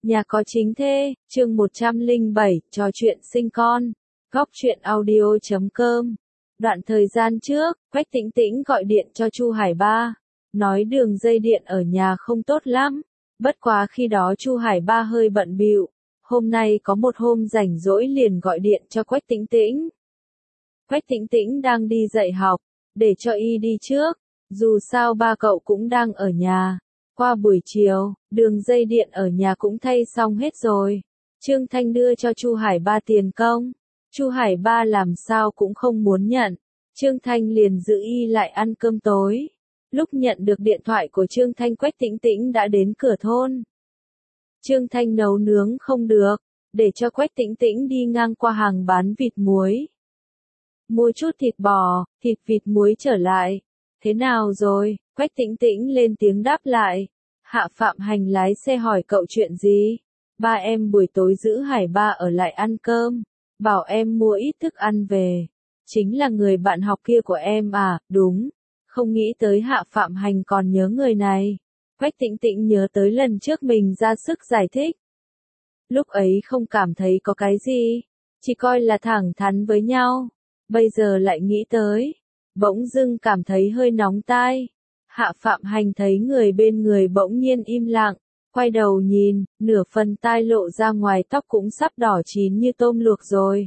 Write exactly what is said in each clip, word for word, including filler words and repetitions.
Nhà có chính thê, chương một trăm lẻ bảy, trò chuyện sinh con. Góc truyện audio chấm com. Đoạn thời gian trước, Quách Tĩnh Tĩnh gọi điện cho Chu Hải Ba, nói đường dây điện ở nhà không tốt lắm. Bất quá khi đó Chu Hải Ba hơi bận bịu, hôm nay có một hôm rảnh rỗi liền gọi điện cho Quách Tĩnh Tĩnh. Quách Tĩnh Tĩnh đang đi dạy học, để cho y đi trước, dù sao ba cậu cũng đang ở nhà. Qua buổi chiều, đường dây điện ở nhà cũng thay xong hết rồi. Trương Thanh đưa cho Chu Hải Ba tiền công. Chu Hải Ba làm sao cũng không muốn nhận. Trương Thanh liền giữ y lại ăn cơm tối. Lúc nhận được điện thoại của Trương Thanh, Quách Tĩnh Tĩnh đã đến cửa thôn. Trương Thanh nấu nướng không được, để cho Quách Tĩnh Tĩnh đi ngang qua hàng bán vịt muối. Mua chút thịt bò, thịt vịt muối trở lại. Thế nào rồi? Quách Tĩnh Tĩnh lên tiếng đáp lại. Hạ Phạm Hành lái xe hỏi cậu chuyện gì? Ba em buổi tối giữ Hải Ba ở lại ăn cơm, bảo em mua ít thức ăn về. Chính là người bạn học kia của em à? Đúng. Không nghĩ tới Hạ Phạm Hành còn nhớ người này. Quách Tĩnh Tĩnh nhớ tới lần trước mình ra sức giải thích. Lúc ấy không cảm thấy có cái gì, chỉ coi là thẳng thắn với nhau. Bây giờ lại nghĩ tới, bỗng dưng cảm thấy hơi nóng tai. Hạ Phạm Hành thấy người bên người bỗng nhiên im lặng, quay đầu nhìn, nửa phần tai lộ ra ngoài, tóc cũng sắp đỏ chín như tôm luộc rồi.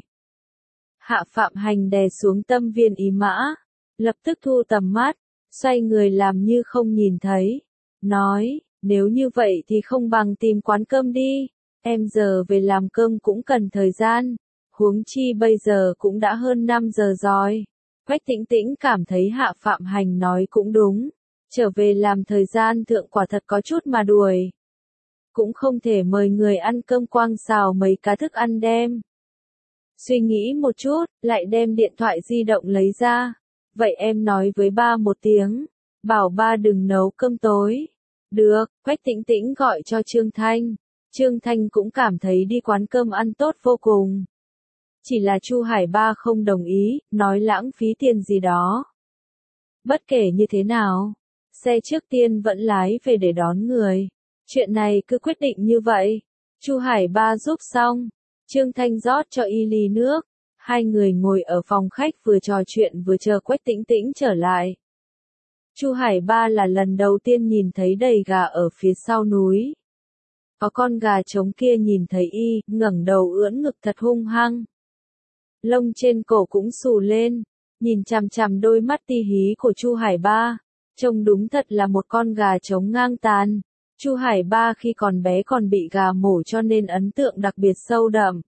Hạ Phạm Hành đè xuống tâm viên ý mã, lập tức thu tầm mắt, xoay người làm như không nhìn thấy, nói, nếu như vậy thì không bằng tìm quán cơm đi, em giờ về làm cơm cũng cần thời gian, huống chi bây giờ cũng đã hơn năm giờ rồi. Quách Tĩnh Tĩnh cảm thấy Hạ Phạm Hành nói cũng đúng. Trở về làm thời gian thượng quả thật có chút mà đuổi. Cũng không thể mời người ăn cơm quang xào mấy cá thức ăn đem. Suy nghĩ một chút, lại đem điện thoại di động lấy ra. Vậy em nói với ba một tiếng, bảo ba đừng nấu cơm tối. Được, Quách Tĩnh Tĩnh gọi cho Trương Thanh. Trương Thanh cũng cảm thấy đi quán cơm ăn tốt vô cùng. Chỉ là Chu Hải Ba không đồng ý, nói lãng phí tiền gì đó. Bất kể như thế nào, xe trước tiên vẫn lái về để đón người. Chuyện này cứ quyết định như vậy. Chu Hải Ba giúp xong, Trương Thanh rót cho y ly nước. Hai người ngồi ở phòng khách vừa trò chuyện vừa chờ Quách Tĩnh Tĩnh trở lại. Chu Hải Ba là lần đầu tiên nhìn thấy đầy gà ở phía sau núi. Có con gà trống kia nhìn thấy y, ngẩng đầu ưỡn ngực thật hung hăng. Lông trên cổ cũng xù lên, nhìn chằm chằm đôi mắt ti hí của Chu Hải Ba. Trông đúng thật là một con gà trống ngang tàn. Chu Hải Ba khi còn bé còn bị gà mổ cho nên ấn tượng đặc biệt sâu đậm.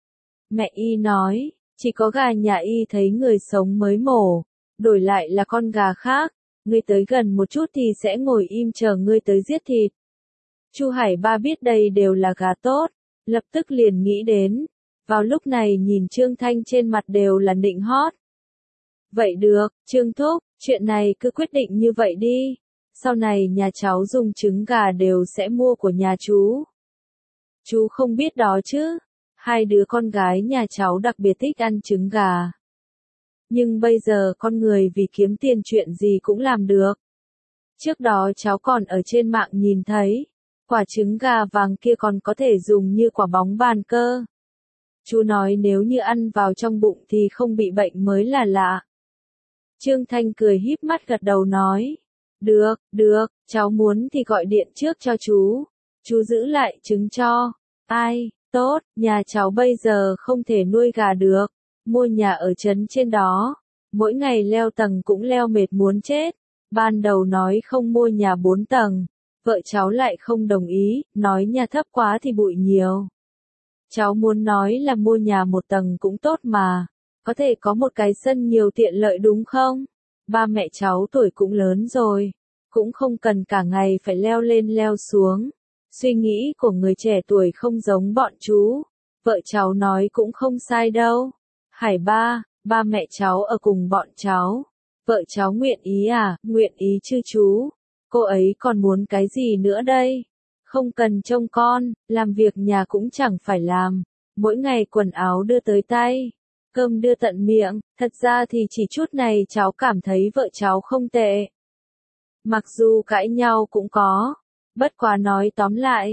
Mẹ y nói, chỉ có gà nhà y thấy người sống mới mổ, đổi lại là con gà khác, ngươi tới gần một chút thì sẽ ngồi im chờ ngươi tới giết thịt. Chu Hải Ba biết đây đều là gà tốt, lập tức liền nghĩ đến. Vào lúc này nhìn Trương Thanh trên mặt đều là nịnh hót. Vậy được, Trương Thúc, chuyện này cứ quyết định như vậy đi. Sau này nhà cháu dùng trứng gà đều sẽ mua của nhà chú. Chú không biết đó chứ. Hai đứa con gái nhà cháu đặc biệt thích ăn trứng gà. Nhưng bây giờ con người vì kiếm tiền chuyện gì cũng làm được. Trước đó cháu còn ở trên mạng nhìn thấy, quả trứng gà vàng kia còn có thể dùng như quả bóng bàn cơ. Chú nói nếu như ăn vào trong bụng thì không bị bệnh mới là lạ. Trương Thanh cười híp mắt gật đầu nói. Được, được, cháu muốn thì gọi điện trước cho chú. Chú giữ lại trứng cho. Ai, tốt, nhà cháu bây giờ không thể nuôi gà được. Mua nhà ở trấn trên đó. Mỗi ngày leo tầng cũng leo mệt muốn chết. Ban đầu nói không mua nhà bốn tầng. Vợ cháu lại không đồng ý, nói nhà thấp quá thì bụi nhiều. Cháu muốn nói là mua nhà một tầng cũng tốt mà. Có thể có một cái sân nhiều tiện lợi đúng không? Ba mẹ cháu tuổi cũng lớn rồi. Cũng không cần cả ngày phải leo lên leo xuống. Suy nghĩ của người trẻ tuổi không giống bọn chú. Vợ cháu nói cũng không sai đâu. Hải Ba, ba mẹ cháu ở cùng bọn cháu. Vợ cháu nguyện ý à? Nguyện ý chứ chú. Cô ấy còn muốn cái gì nữa đây? Không cần trông con, làm việc nhà cũng chẳng phải làm. Mỗi ngày quần áo đưa tới tay, cơm đưa tận miệng, thật ra thì chỉ chút này cháu cảm thấy vợ cháu không tệ. Mặc dù cãi nhau cũng có, bất quá nói tóm lại,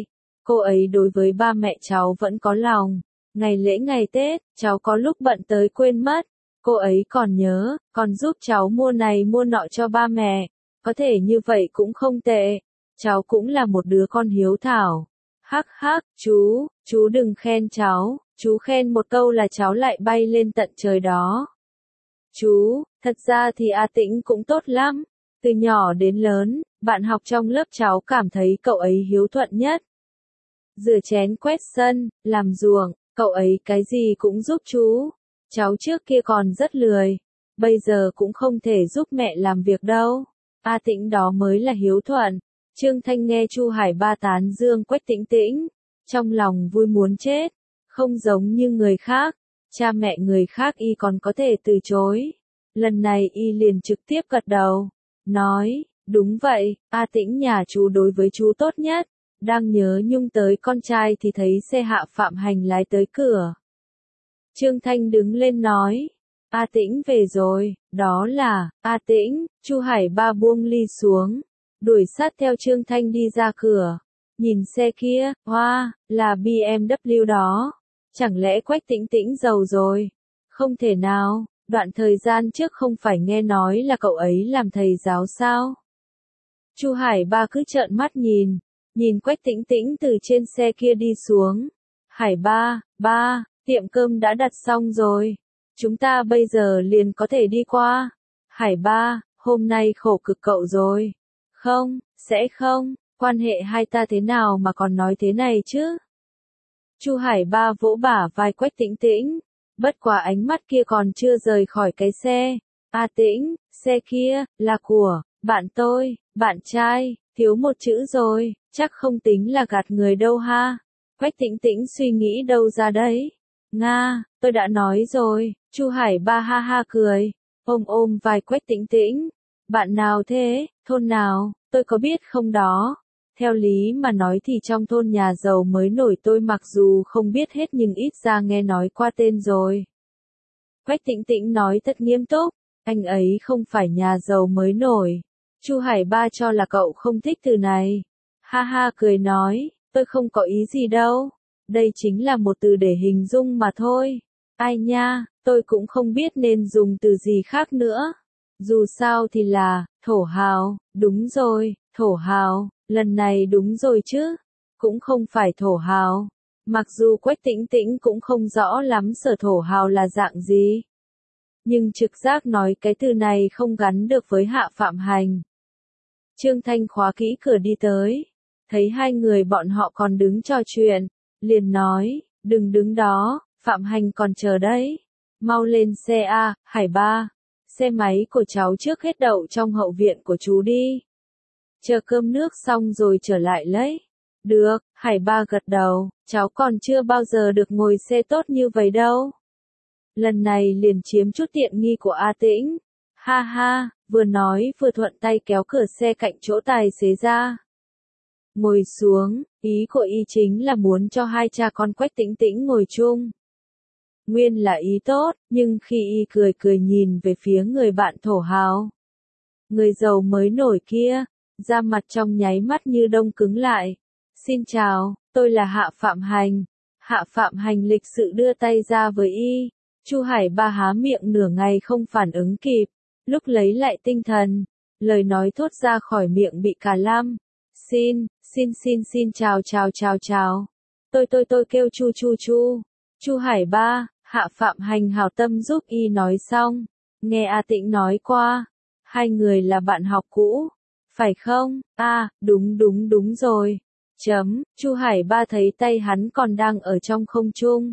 cô ấy đối với ba mẹ cháu vẫn có lòng. Ngày lễ ngày Tết, cháu có lúc bận tới quên mất. Cô ấy còn nhớ, còn giúp cháu mua này mua nọ cho ba mẹ. Có thể như vậy cũng không tệ. Cháu cũng là một đứa con hiếu thảo. Hắc hắc, chú, chú đừng khen cháu. Chú khen một câu là cháu lại bay lên tận trời đó. Chú, thật ra thì A Tĩnh cũng tốt lắm. Từ nhỏ đến lớn, bạn học trong lớp cháu cảm thấy cậu ấy hiếu thuận nhất. Rửa chén quét sân, làm ruộng, cậu ấy cái gì cũng giúp chú. Cháu trước kia còn rất lười, bây giờ cũng không thể giúp mẹ làm việc đâu. A Tĩnh đó mới là hiếu thuận. Trương Thanh nghe Chu Hải Ba tán dương Quách Tĩnh Tĩnh, trong lòng vui muốn chết. Không giống như người khác, cha mẹ người khác y còn có thể từ chối. Lần này y liền trực tiếp gật đầu, nói, đúng vậy, A Tĩnh nhà chú đối với chú tốt nhất. Đang nhớ nhung tới con trai thì thấy xe Hạ Phạm Hành lái tới cửa. Trương Thanh đứng lên nói, A Tĩnh về rồi, đó là, A Tĩnh, Chu Hải Ba buông ly xuống, đuổi sát theo Trương Thanh đi ra cửa. Nhìn xe kia, hoa, là B M W đó. Chẳng lẽ Quách Tĩnh Tĩnh giàu rồi? Không thể nào, đoạn thời gian trước không phải nghe nói là cậu ấy làm thầy giáo sao? Chu Hải Ba cứ trợn mắt nhìn, nhìn Quách Tĩnh Tĩnh từ trên xe kia đi xuống. Hải Ba, ba, tiệm cơm đã đặt xong rồi. Chúng ta bây giờ liền có thể đi qua. Hải Ba, hôm nay khổ cực cậu rồi. Không, sẽ không, quan hệ hai ta thế nào mà còn nói thế này chứ? Chu Hải Ba vỗ bả vai Quách Tĩnh Tĩnh, bất quá ánh mắt kia còn chưa rời khỏi cái xe. A Tĩnh, xe kia, là của, bạn tôi, bạn trai, thiếu một chữ rồi, chắc không tính là gạt người đâu ha. Quách Tĩnh Tĩnh suy nghĩ đâu ra đấy. Nga, tôi đã nói rồi, Chu Hải Ba ha ha cười, ôm ôm vai Quách Tĩnh Tĩnh. Bạn nào thế, thôn nào, tôi có biết không đó. Theo lý mà nói thì trong thôn nhà giàu mới nổi tôi mặc dù không biết hết nhưng ít ra nghe nói qua tên rồi. Quách Tĩnh Tĩnh nói thật nghiêm túc, anh ấy không phải nhà giàu mới nổi. Chu Hải Ba cho là cậu không thích từ này. Ha ha cười nói, tôi không có ý gì đâu. Đây chính là một từ để hình dung mà thôi. Ai nha, tôi cũng không biết nên dùng từ gì khác nữa. Dù sao thì là, thổ hào, đúng rồi, thổ hào, lần này đúng rồi chứ. Cũng không phải thổ hào. Mặc dù Quách Tĩnh Tĩnh cũng không rõ lắm sở thổ hào là dạng gì. Nhưng trực giác nói cái từ này không gắn được với Hạ Phạm Hành. Trương Thanh khóa kỹ cửa đi tới. Thấy hai người bọn họ còn đứng trò chuyện. Liền nói, đừng đứng đó, Phạm Hành còn chờ đấy. Mau lên xe A, Hải Ba. Xe máy của cháu trước hết đậu trong hậu viện của chú đi. Chờ cơm nước xong rồi trở lại lấy. Được, Hải Ba gật đầu, cháu còn chưa bao giờ được ngồi xe tốt như vậy đâu. Lần này liền chiếm chút tiện nghi của A Tĩnh. Ha ha, vừa nói vừa thuận tay kéo cửa xe cạnh chỗ tài xế ra. Ngồi xuống, ý của y chính là muốn cho hai cha con Quách Tĩnh Tĩnh ngồi chung. Nguyên là ý tốt, nhưng khi y cười cười nhìn về phía người bạn thổ hào. Người giàu mới nổi kia, da mặt trong nháy mắt như đông cứng lại. Xin chào, tôi là Hạ Phạm Hành. Hạ Phạm Hành lịch sự đưa tay ra với y. Chu Hải Ba há miệng nửa ngày không phản ứng kịp. Lúc lấy lại tinh thần, lời nói thốt ra khỏi miệng bị cà lăm. Xin, xin xin xin chào chào chào chào. Tôi tôi tôi kêu chu chu chu. Chu Hải Ba, Hạ Phạm Hành hảo tâm giúp y nói xong. Nghe A Tĩnh nói qua. Hai người là bạn học cũ. Phải không? À, đúng đúng đúng rồi. Chấm, Chu Hải Ba thấy tay hắn còn đang ở trong không trung.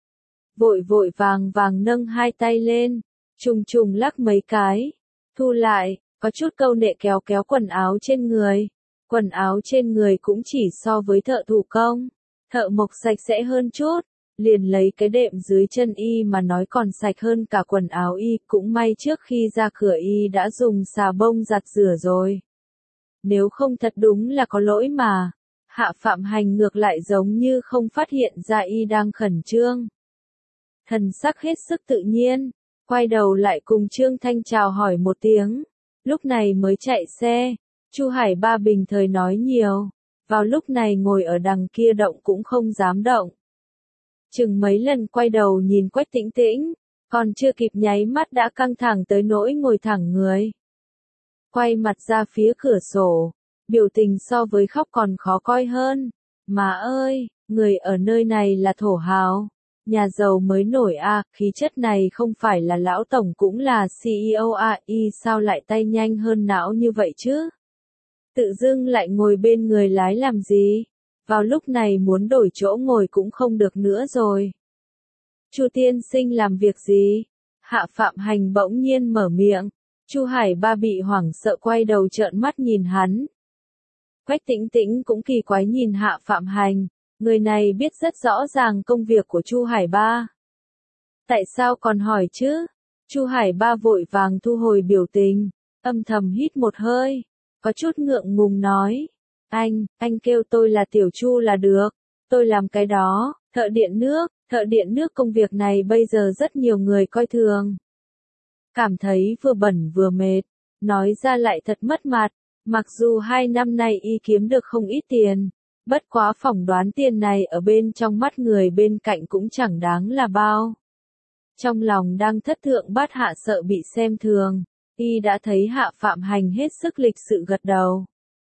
Vội vội vàng vàng nâng hai tay lên. Trùng trùng lắc mấy cái. Thu lại, có chút câu nệ kéo kéo quần áo trên người. Quần áo trên người cũng chỉ so với thợ thủ công. Thợ mộc sạch sẽ hơn chút. Liền lấy cái đệm dưới chân y mà nói còn sạch hơn cả quần áo y. Cũng may trước khi ra cửa y đã dùng xà bông giặt rửa rồi. Nếu không thật đúng là có lỗi mà. Hạ Phạm Hành ngược lại giống như không phát hiện ra y đang khẩn trương. Thần sắc hết sức tự nhiên. Quay đầu lại cùng Trương Thanh chào hỏi một tiếng. Lúc này mới chạy xe. Chu Hải Ba bình thời nói nhiều. vào lúc này ngồi ở đằng kia động cũng không dám động. Chừng mấy lần quay đầu nhìn Quách Tĩnh Tĩnh, còn chưa kịp nháy mắt đã căng thẳng tới nỗi ngồi thẳng người. Quay mặt ra phía cửa sổ, biểu tình so với khóc còn khó coi hơn. Má ơi, người ở nơi này là thổ hào, nhà giàu mới nổi à, khí chất này không phải là lão tổng cũng là xê e ô à, y sao lại tay nhanh hơn não như vậy chứ? Tự dưng lại ngồi bên người lái làm gì? Vào lúc này muốn đổi chỗ ngồi cũng không được nữa rồi. Chu tiên sinh làm việc gì? Hạ Phạm Hành bỗng nhiên mở miệng. Chu Hải Ba bị hoảng sợ quay đầu trợn mắt nhìn hắn. Quách Tĩnh Tĩnh cũng kỳ quái nhìn Hạ Phạm Hành, người này biết rất rõ ràng công việc của Chu Hải Ba. Tại sao còn hỏi chứ? Chu Hải Ba vội vàng thu hồi biểu tình, âm thầm hít một hơi, có chút ngượng ngùng nói. Anh, anh kêu tôi là Tiểu Chu là được, tôi làm cái đó, thợ điện nước, thợ điện nước công việc này bây giờ rất nhiều người coi thường. Cảm thấy vừa bẩn vừa mệt, nói ra lại thật mất mặt, mặc dù hai năm nay y kiếm được không ít tiền, bất quá phỏng đoán tiền này ở bên trong mắt người bên cạnh cũng chẳng đáng là bao. Trong lòng đang thất thượng bát hạ sợ bị xem thường, y đã thấy Hạ Phạm Hành hết sức lịch sự gật đầu.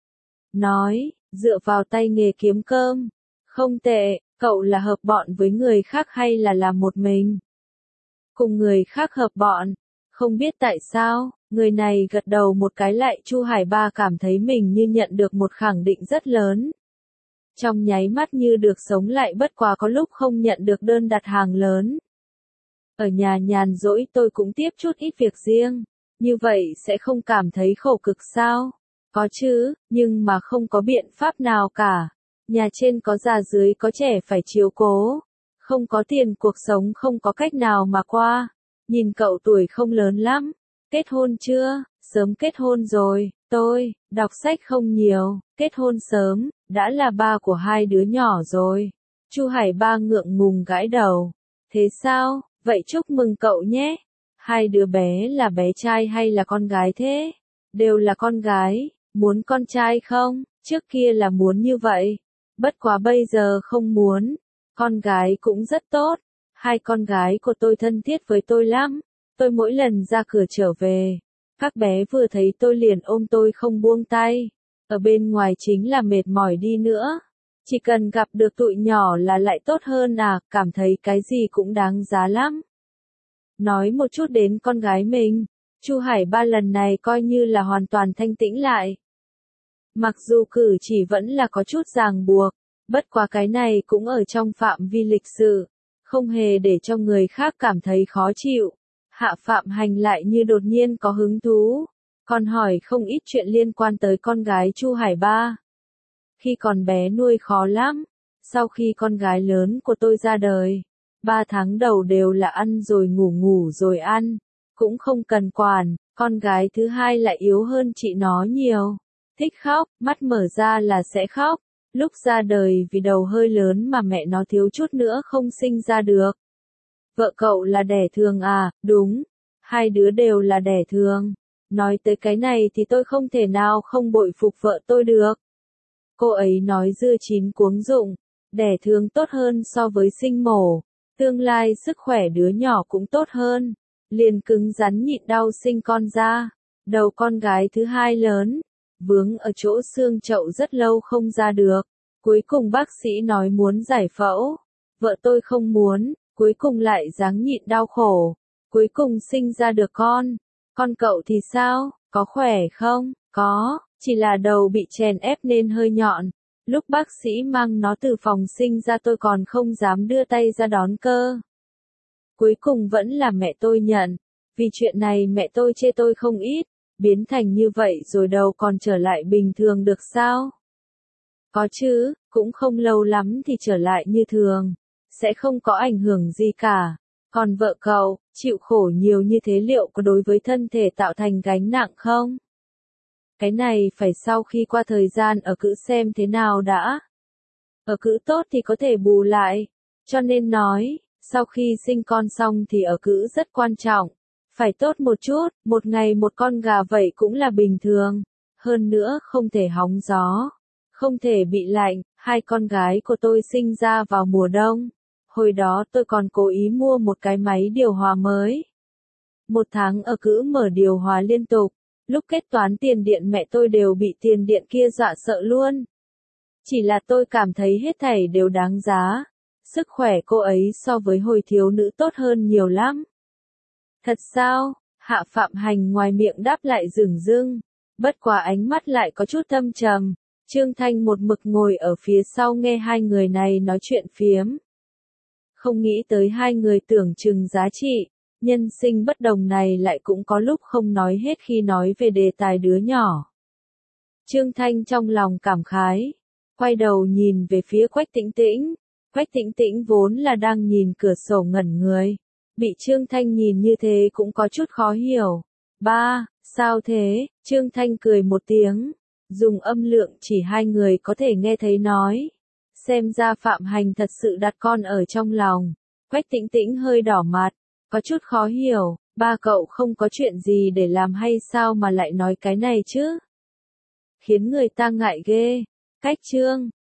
Nói, dựa vào tay nghề kiếm cơm, không tệ, cậu là hợp bọn với người khác hay là làm một mình? Cùng người khác hợp bọn, không biết tại sao, người này gật đầu một cái lại Chu Hải Ba cảm thấy mình như nhận được một khẳng định rất lớn. Trong nháy mắt như được sống lại bất quá có lúc không nhận được đơn đặt hàng lớn. Ở nhà nhàn rỗi tôi cũng tiếp chút ít việc riêng, như vậy sẽ không cảm thấy khổ cực sao? Có chứ, nhưng mà không có biện pháp nào cả. Nhà trên có già dưới có trẻ phải chiếu cố. Không có tiền cuộc sống không có cách nào mà qua. Nhìn cậu tuổi không lớn lắm. Kết hôn chưa? Sớm kết hôn rồi. Tôi, đọc sách không nhiều, kết hôn sớm, đã là ba của hai đứa nhỏ rồi. Chu Hải Ba ngượng ngùng gãi đầu. Thế sao? Vậy chúc mừng cậu nhé. Hai đứa bé là bé trai hay là con gái thế? Đều là con gái. Muốn con trai không? Trước kia là muốn như vậy. Bất quá bây giờ không muốn. Con gái cũng rất tốt. Hai con gái của tôi thân thiết với tôi lắm. Tôi mỗi lần ra cửa trở về, các bé vừa thấy tôi liền ôm tôi không buông tay. Ở bên ngoài chính là mệt mỏi đi nữa. Chỉ cần gặp được tụi nhỏ là lại tốt hơn à, cảm thấy cái gì cũng đáng giá lắm. Nói một chút đến con gái mình, Chu Hải Ba lần này coi như là hoàn toàn thanh tĩnh lại. Mặc dù cử chỉ vẫn là có chút ràng buộc, bất quá cái này cũng ở trong phạm vi lịch sự, không hề để cho người khác cảm thấy khó chịu. Hạ Phạm Hành lại như đột nhiên có hứng thú, còn hỏi không ít chuyện liên quan tới con gái Chu Hải Ba. Khi còn bé nuôi khó lắm, sau khi con gái lớn của tôi ra đời, ba tháng đầu đều là ăn rồi ngủ ngủ rồi ăn, cũng không cần quản, con gái thứ hai lại yếu hơn chị nó nhiều, thích khóc, mắt mở ra là sẽ khóc, lúc ra đời vì đầu hơi lớn mà mẹ nó thiếu chút nữa không sinh ra được. Vợ cậu là đẻ thường à? Đúng, hai đứa đều là đẻ thường. Nói tới cái này thì tôi không thể nào không bội phục vợ tôi được. Cô ấy nói dưa chín cuống rụng, đẻ thường tốt hơn so với sinh mổ, tương lai sức khỏe đứa nhỏ cũng tốt hơn, liền cứng rắn nhịn đau sinh con ra. Đầu con gái thứ hai lớn, vướng ở chỗ xương chậu rất lâu không ra được, cuối cùng bác sĩ nói muốn giải phẫu, vợ tôi không muốn. Cuối cùng lại dáng nhịn đau khổ, cuối cùng sinh ra được con. Con cậu thì sao, có khỏe không? Có, chỉ là đầu bị chèn ép nên hơi nhọn. Lúc bác sĩ mang nó từ phòng sinh ra tôi còn không dám đưa tay ra đón cơ. Cuối cùng vẫn là mẹ tôi nhận, vì chuyện này mẹ tôi chê tôi không ít, biến thành như vậy rồi đầu còn trở lại bình thường được sao? Có chứ, cũng không lâu lắm thì trở lại như thường. Sẽ không có ảnh hưởng gì cả. Còn vợ cậu, chịu khổ nhiều như thế liệu có đối với thân thể tạo thành gánh nặng không? Cái này phải sau khi qua thời gian ở cữ xem thế nào đã. Ở cữ tốt thì có thể bù lại. Cho nên nói, sau khi sinh con xong thì ở cữ rất quan trọng. Phải tốt một chút, một ngày một con gà vậy cũng là bình thường. Hơn nữa không thể hóng gió. Không thể bị lạnh, hai con gái của tôi sinh ra vào mùa đông. Hồi đó tôi còn cố ý mua một cái máy điều hòa mới. Một tháng ở cứ mở điều hòa liên tục. Lúc kết toán tiền điện mẹ tôi đều bị tiền điện kia dọa sợ luôn. Chỉ là tôi cảm thấy hết thảy đều đáng giá. Sức khỏe cô ấy so với hồi thiếu nữ tốt hơn nhiều lắm. Thật sao? Hạ Phạm Hành ngoài miệng đáp lại dửng dưng. Bất quá ánh mắt lại có chút thâm trầm. Trương Thanh một mực ngồi ở phía sau nghe hai người này nói chuyện phiếm. Không nghĩ tới hai người tưởng chừng giá trị. Nhân sinh bất đồng này lại cũng có lúc không nói hết khi nói về đề tài đứa nhỏ. Trương Thanh trong lòng cảm khái. Quay đầu nhìn về phía Quách Tĩnh Tĩnh. Quách Tĩnh Tĩnh vốn là đang nhìn cửa sổ ngẩn người. Bị Trương Thanh nhìn như thế cũng có chút khó hiểu. Ba, sao thế? Trương Thanh cười một tiếng. Dùng âm lượng chỉ hai người có thể nghe thấy nói. Xem ra Phạm Hành thật sự đặt con ở trong lòng. Quách Tĩnh Tĩnh hơi đỏ mặt. Có chút khó hiểu. Ba cậu không có chuyện gì để làm hay sao mà lại nói cái này chứ? Khiến người ta ngại ghê. Cách Trương